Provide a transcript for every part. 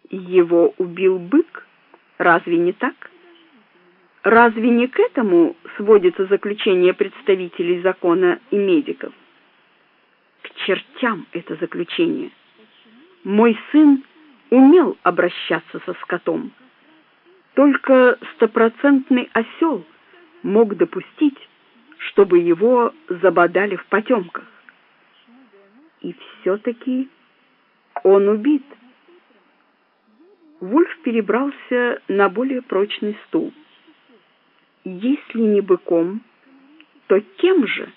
Его убил бык, разве не так? Разве не к этому сводится заключение представителей закона и медиков? К чертям это заключение. Мой сын умел обращаться со скотом. Только стопроцентный осел мог допустить, чтобы его забодали в потемках. И все-таки он убит. Вульф перебрался на более прочный стул. Если не быком, то кем же?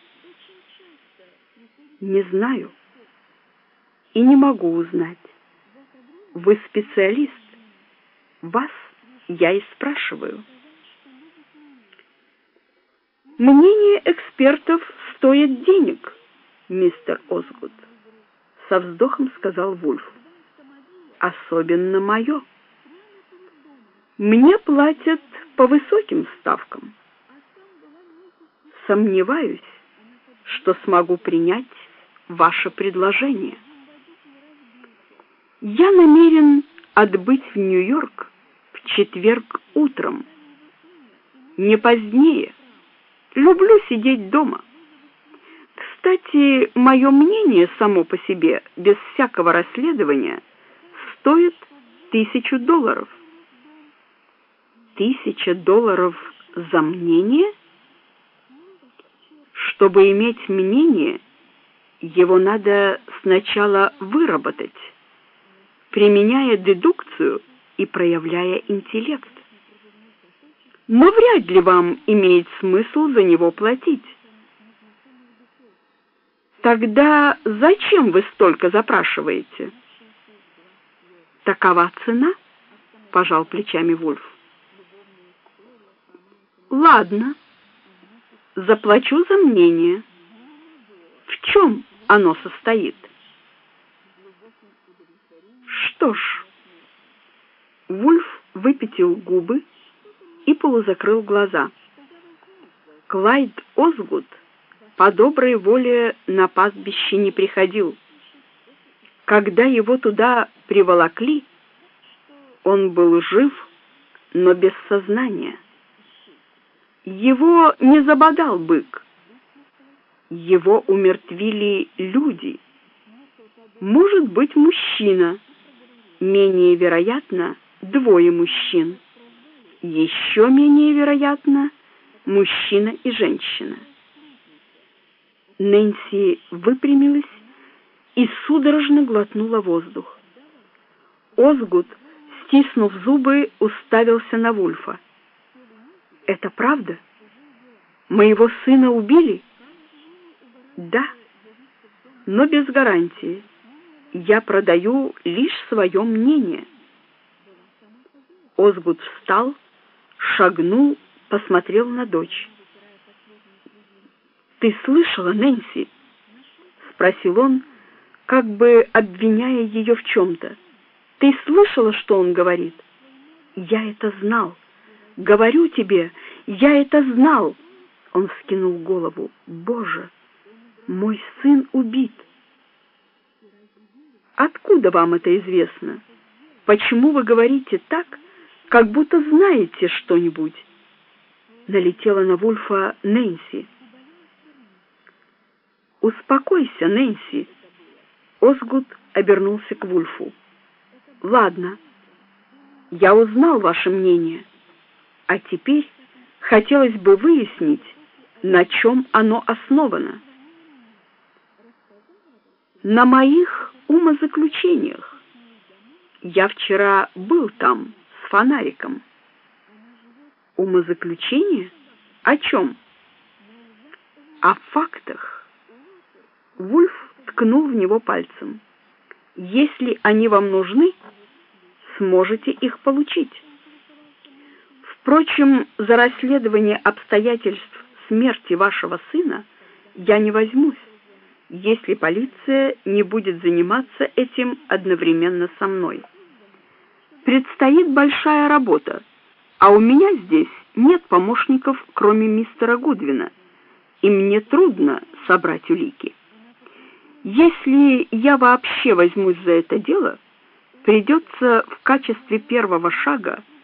Не знаю и не могу узнать. Вы специалист. Вас я и спрашиваю. Мнение экспертов стоит денег, мистер Озгуд, со вздохом сказал Вульф. Особенно мое. Мне платят по высоким ставкам. Сомневаюсь, что смогу принять ваше предложение. Я намерен отбыть в Нью-Йорк в четверг утром. Не позднее. Люблю сидеть дома. Кстати, мое мнение само по себе, без всякого расследования, стоит $1000. $1000 за мнение? Чтобы иметь мнение, его надо сначала выработать, применяя дедукцию и проявляя интеллект. Но вряд ли вам имеет смысл за него платить. Тогда зачем вы столько запрашиваете? Такова цена, пожал плечами Вульф. Ладно, заплачу за мнение. В чем оно состоит? Что ж, Вульф выпятил губы и полузакрыл глаза. Клайд Озгуд по доброй воле на пастбище не приходил. Когда его туда приволокли, он был жив, но без сознания. Его не забодал бык. Его умертвили люди. Может быть, мужчина. Менее вероятно, 2 мужчин. Еще менее вероятно, мужчина и женщина. Нэнси выпрямилась и судорожно глотнула воздух. Озгуд, стиснув зубы, уставился на Вульфа. Это правда? Моего сына убили? Да, но без гарантии. Я продаю лишь свое мнение. Озгуд встал, шагнул, посмотрел на дочь. «Ты слышала, Нэнси?» — спросил он, как бы обвиняя ее в чем-то. «Ты слышала, что он говорит?» «Я это знал. Говорю тебе, я это знал!» Он вскинул голову. «Боже, мой сын убит!» «Откуда вам это известно? Почему вы говорите так, как будто знаете что-нибудь?» Налетела на Вульфа Нэнси. «Успокойся, Нэнси!» Озгуд обернулся к Вульфу. «Ладно, я узнал ваше мнение, а теперь хотелось бы выяснить, на чем оно основано». «На моих умозаключениях. Я вчера был там с фонариком». «Умозаключение? О чем?» «О фактах». Вульф ткнул в него пальцем. «Если они вам нужны, сможете их получить. Впрочем, за расследование обстоятельств смерти вашего сына я не возьмусь, если полиция не будет заниматься этим одновременно со мной. Предстоит большая работа, а у меня здесь нет помощников, кроме мистера Гудвина, и мне трудно собрать улики. Если я вообще возьмусь за это дело, Придется в качестве первого шага